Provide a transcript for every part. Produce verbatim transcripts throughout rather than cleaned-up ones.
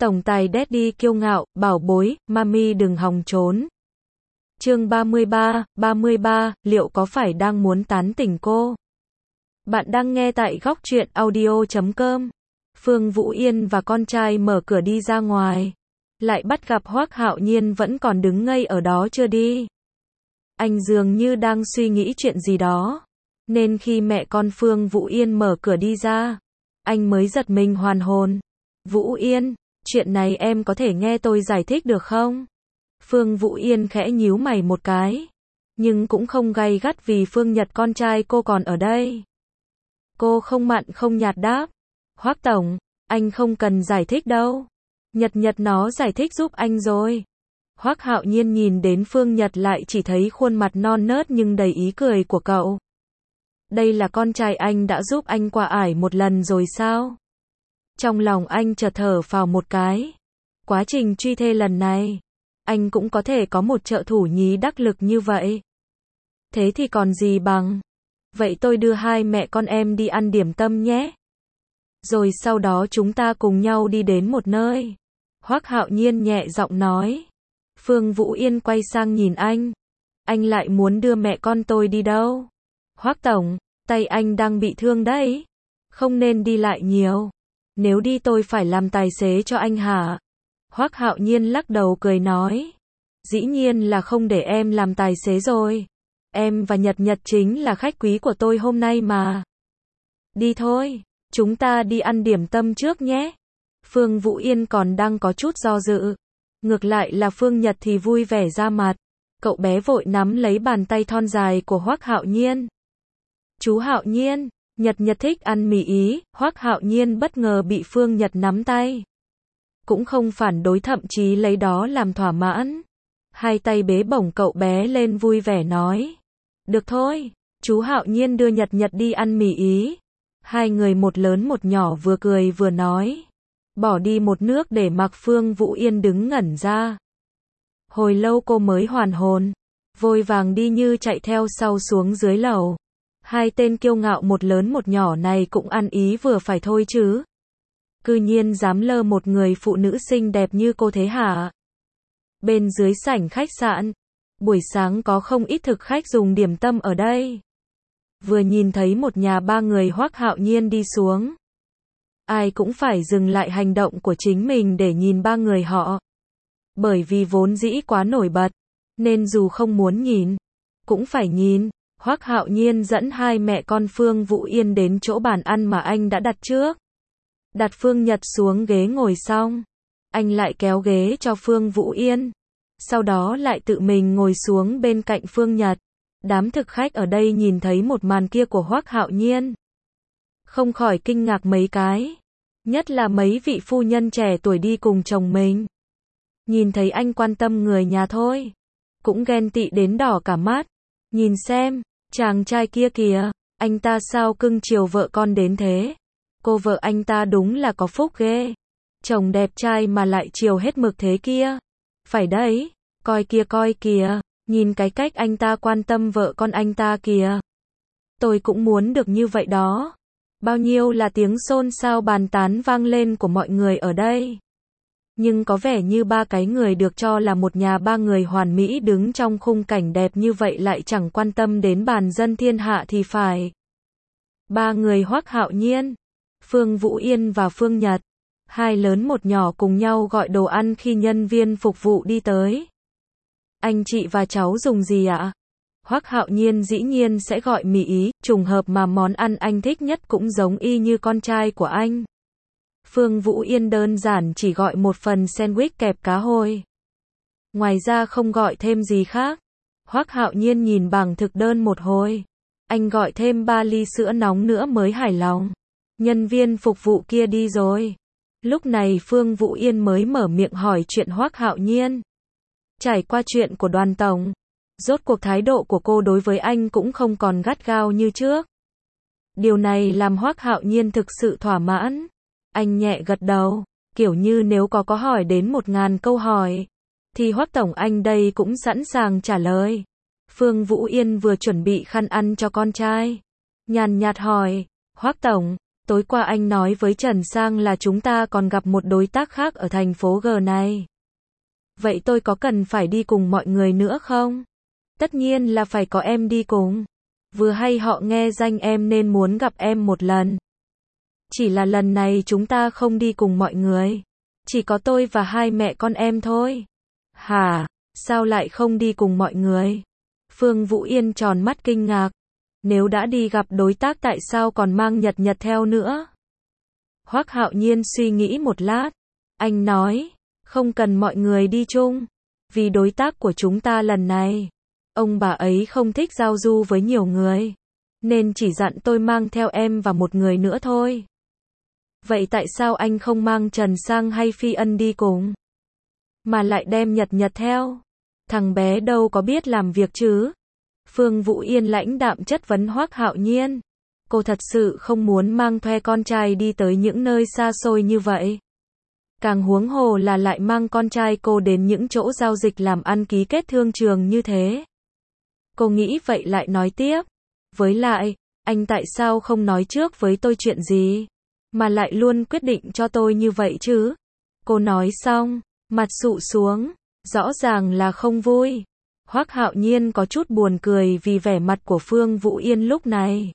Tổng tài Daddy kiêu ngạo, bảo bối, mami đừng hòng trốn. Chương ba mươi ba, ba mươi ba, liệu có phải đang muốn tán tỉnh cô? Bạn đang nghe tại góc truyện audio chấm com. Phương Vũ Yên và con trai mở cửa đi ra ngoài, lại bắt gặp Hoắc Hạo Nhiên vẫn còn đứng ngây ở đó chưa đi. Anh dường như đang suy nghĩ chuyện gì đó, nên khi mẹ con Phương Vũ Yên mở cửa đi ra, anh mới giật mình hoàn hồn. Vũ Yên, chuyện này em có thể nghe tôi giải thích được không? Phương Vũ Yên khẽ nhíu mày một cái, nhưng cũng không gay gắt vì Phương Nhật con trai cô còn ở đây. Cô không mặn không nhạt đáp, Hoắc tổng, anh không cần giải thích đâu. Nhật Nhật nó giải thích giúp anh rồi. Hoắc Hạo Nhiên nhìn đến Phương Nhật lại chỉ thấy khuôn mặt non nớt nhưng đầy ý cười của cậu. Đây là con trai anh đã giúp anh qua ải một lần rồi sao? Trong lòng anh chợt thở phào một cái. Quá trình truy thê lần này, anh cũng có thể có một trợ thủ nhí đắc lực như vậy. Thế thì còn gì bằng. Vậy tôi đưa hai mẹ con em đi ăn điểm tâm nhé. Rồi sau đó chúng ta cùng nhau đi đến một nơi. Hoắc Hạo Nhiên nhẹ giọng nói. Phương Vũ Yên quay sang nhìn anh. Anh lại muốn đưa mẹ con tôi đi đâu? Hoắc tổng, tay anh đang bị thương đấy. Không nên đi lại nhiều. Nếu đi tôi phải làm tài xế cho anh hả? Hoắc Hạo Nhiên lắc đầu cười nói. Dĩ nhiên là không để em làm tài xế rồi. Em và Nhật Nhật chính là khách quý của tôi hôm nay mà. Đi thôi, chúng ta đi ăn điểm tâm trước nhé. Phương Vũ Yên còn đang có chút do dự. Ngược lại là Phương Nhật thì vui vẻ ra mặt. Cậu bé vội nắm lấy bàn tay thon dài của Hoắc Hạo Nhiên. Chú Hạo Nhiên, Nhật Nhật thích ăn mì Ý. Hoắc Hạo Nhiên bất ngờ bị Phương Nhật nắm tay. Cũng không phản đối, thậm chí lấy đó làm thỏa mãn. Hai tay bế bổng cậu bé lên vui vẻ nói. Được thôi, chú Hạo Nhiên đưa Nhật Nhật đi ăn mì Ý. Hai người một lớn một nhỏ vừa cười vừa nói. Bỏ đi một nước để mặc Phương Vũ Yên đứng ngẩn ra. Hồi lâu cô mới hoàn hồn, vội vàng đi như chạy theo sau xuống dưới lầu. Hai tên kiêu ngạo một lớn một nhỏ này cũng ăn ý vừa phải thôi chứ. Cư nhiên dám lơ một người phụ nữ xinh đẹp như cô thế hả? Bên dưới sảnh khách sạn, buổi sáng có không ít thực khách dùng điểm tâm ở đây. Vừa nhìn thấy một nhà ba người Hoắc Hạo Nhiên đi xuống, ai cũng phải dừng lại hành động của chính mình để nhìn ba người họ. Bởi vì vốn dĩ quá nổi bật, nên dù không muốn nhìn, cũng phải nhìn. Hoắc Hạo Nhiên dẫn hai mẹ con Phương Vũ Yên đến chỗ bàn ăn mà anh đã đặt trước. Đặt Phương Nhật xuống ghế ngồi xong, anh lại kéo ghế cho Phương Vũ Yên. Sau đó lại tự mình ngồi xuống bên cạnh Phương Nhật. Đám thực khách ở đây nhìn thấy một màn kia của Hoắc Hạo Nhiên, không khỏi kinh ngạc mấy cái. Nhất là mấy vị phu nhân trẻ tuổi đi cùng chồng mình. Nhìn thấy anh quan tâm người nhà thôi, cũng ghen tị đến đỏ cả mắt. Nhìn xem, chàng trai kia kìa, anh ta sao cưng chiều vợ con đến thế. Cô vợ anh ta đúng là có phúc ghê. Chồng đẹp trai mà lại chiều hết mực thế kia. Phải đấy, coi kìa coi kìa, nhìn cái cách anh ta quan tâm vợ con anh ta kìa. Tôi cũng muốn được như vậy đó. Bao nhiêu là tiếng xôn xao bàn tán vang lên của mọi người ở đây. Nhưng có vẻ như ba cái người được cho là một nhà ba người hoàn mỹ đứng trong khung cảnh đẹp như vậy lại chẳng quan tâm đến bàn dân thiên hạ thì phải. Ba người Hoắc Hạo Nhiên, Phương Vũ Yên và Phương Nhật, hai lớn một nhỏ cùng nhau gọi đồ ăn khi nhân viên phục vụ đi tới. Anh chị và cháu dùng gì ạ? Hoắc Hạo Nhiên dĩ nhiên sẽ gọi mì Ý, trùng hợp mà món ăn anh thích nhất cũng giống y như con trai của anh. Phương Vũ Yên đơn giản chỉ gọi một phần sandwich kẹp cá hồi. Ngoài ra không gọi thêm gì khác. Hoắc Hạo Nhiên nhìn bảng thực đơn một hồi. Anh gọi thêm ba ly sữa nóng nữa mới hài lòng. Nhân viên phục vụ kia đi rồi. Lúc này Phương Vũ Yên mới mở miệng hỏi chuyện Hoắc Hạo Nhiên. Trải qua chuyện của Đoàn tổng, rốt cuộc thái độ của cô đối với anh cũng không còn gắt gao như trước. Điều này làm Hoắc Hạo Nhiên thực sự thỏa mãn. Anh nhẹ gật đầu, kiểu như nếu có có hỏi đến một ngàn câu hỏi, thì Hoắc tổng anh đây cũng sẵn sàng trả lời. Phương Vũ Yên vừa chuẩn bị khăn ăn cho con trai, nhàn nhạt hỏi, Hoắc tổng, Tối qua anh nói với Trần Sang là chúng ta còn gặp một đối tác khác ở thành phố G này. Vậy tôi có cần phải đi cùng mọi người nữa không? Tất nhiên là phải có em đi cùng. Vừa hay họ nghe danh em nên muốn gặp em một lần. Chỉ là lần này chúng ta không đi cùng mọi người. Chỉ có tôi và hai mẹ con em thôi. Hả? Sao lại không đi cùng mọi người? Phương Vũ Yên tròn mắt kinh ngạc. Nếu đã đi gặp đối tác tại sao còn mang Nhật Nhật theo nữa? Hoắc Hạo Nhiên suy nghĩ một lát. Anh nói, không cần mọi người đi chung. Vì đối tác của chúng ta lần này, ông bà ấy không thích giao du với nhiều người. Nên chỉ dặn tôi mang theo em và một người nữa thôi. Vậy tại sao anh không mang Trần Sang hay Phi Ân đi cùng? Mà lại đem Nhật Nhật theo? Thằng bé đâu có biết làm việc chứ? Phương Vũ Yên lãnh đạm chất vấn Hoắc Hạo Nhiên. Cô thật sự không muốn mang thuê con trai đi tới những nơi xa xôi như vậy. Càng huống hồ là lại mang con trai cô đến những chỗ giao dịch làm ăn ký kết thương trường như thế. Cô nghĩ vậy lại nói tiếp. Với lại, anh tại sao không nói trước với tôi chuyện gì? Mà lại luôn quyết định cho tôi như vậy chứ? Cô nói xong, mặt sụ xuống, rõ ràng là không vui. Hoắc Hạo Nhiên có chút buồn cười vì vẻ mặt của Phương Vũ Yên lúc này.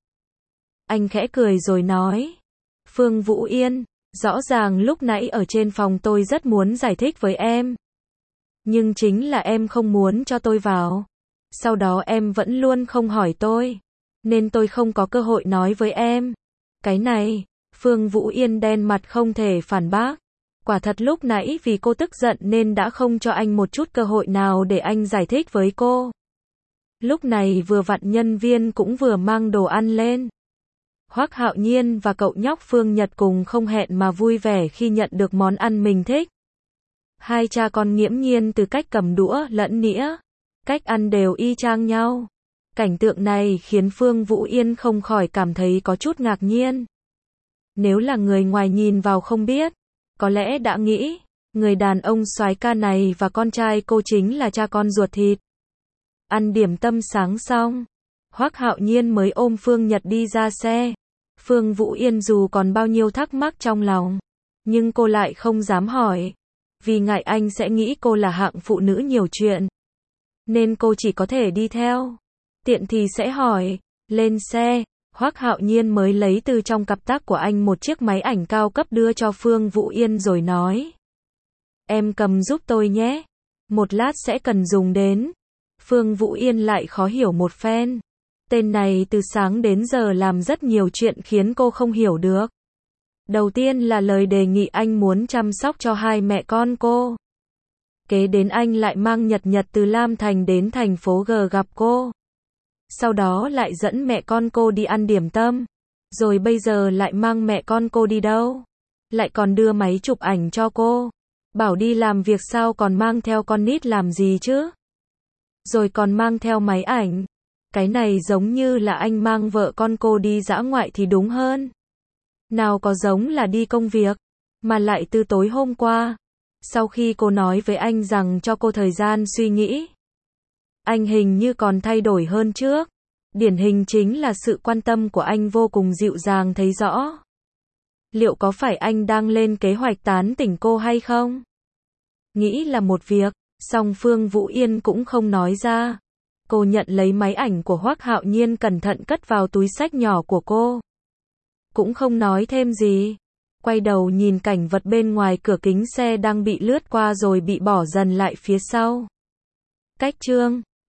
Anh khẽ cười rồi nói. Phương Vũ Yên, rõ ràng lúc nãy ở trên phòng tôi rất muốn giải thích với em. Nhưng chính là em không muốn cho tôi vào. Sau đó em vẫn luôn không hỏi tôi. Nên tôi không có cơ hội nói với em. Cái này, Phương Vũ Yên đen mặt không thể phản bác. Quả thật lúc nãy vì cô tức giận nên đã không cho anh một chút cơ hội nào để anh giải thích với cô. Lúc này vừa vặn nhân viên cũng vừa mang đồ ăn lên. Hoắc Hạo Nhiên và cậu nhóc Phương Nhật cùng không hẹn mà vui vẻ khi nhận được món ăn mình thích. Hai cha con nghiễm nhiên từ cách cầm đũa lẫn nĩa, cách ăn đều y chang nhau. Cảnh tượng này khiến Phương Vũ Yên không khỏi cảm thấy có chút ngạc nhiên. Nếu là người ngoài nhìn vào không biết, có lẽ đã nghĩ, người đàn ông soái ca này và con trai cô chính là cha con ruột thịt. Ăn điểm tâm sáng xong, Hoắc Hạo Nhiên mới ôm Phương Nhật đi ra xe. Phương Vũ Yên dù còn bao nhiêu thắc mắc trong lòng, nhưng cô lại không dám hỏi, vì ngại anh sẽ nghĩ cô là hạng phụ nữ nhiều chuyện. Nên cô chỉ có thể đi theo. Tiện thì sẽ hỏi. Lên xe, Hoắc Hạo Nhiên mới lấy từ trong cặp tag của anh một chiếc máy ảnh cao cấp đưa cho Phương Vũ Yên rồi nói. Em cầm giúp tôi nhé. Một lát sẽ cần dùng đến. Phương Vũ Yên lại khó hiểu một phen. Tên này từ sáng đến giờ làm rất nhiều chuyện khiến cô không hiểu được. Đầu tiên là lời đề nghị anh muốn chăm sóc cho hai mẹ con cô. Kế đến anh lại mang Nhật Nhật từ Lam Thành đến thành phố G gặp cô. Sau đó lại dẫn mẹ con cô đi ăn điểm tâm. Rồi bây giờ lại mang mẹ con cô đi đâu? Lại còn đưa máy chụp ảnh cho cô. Bảo đi làm việc sao còn mang theo con nít làm gì chứ? Rồi còn mang theo máy ảnh. Cái này giống như là anh mang vợ con cô đi dã ngoại thì đúng hơn. Nào có giống là đi công việc. Mà lại từ tối hôm qua. Sau khi cô nói với anh rằng cho cô thời gian suy nghĩ. Anh hình như còn thay đổi hơn trước. Điển hình chính là sự quan tâm của anh vô cùng dịu dàng thấy rõ. Liệu có phải anh đang lên kế hoạch tán tỉnh cô hay không? Nghĩ là một việc, song Phương Vũ Yên cũng không nói ra. Cô nhận lấy máy ảnh của Hoắc Hạo Nhiên cẩn thận cất vào túi xách nhỏ của cô. Cũng không nói thêm gì. Quay đầu nhìn cảnh vật bên ngoài cửa kính xe đang bị lướt qua rồi bị bỏ dần lại phía sau. Cách chương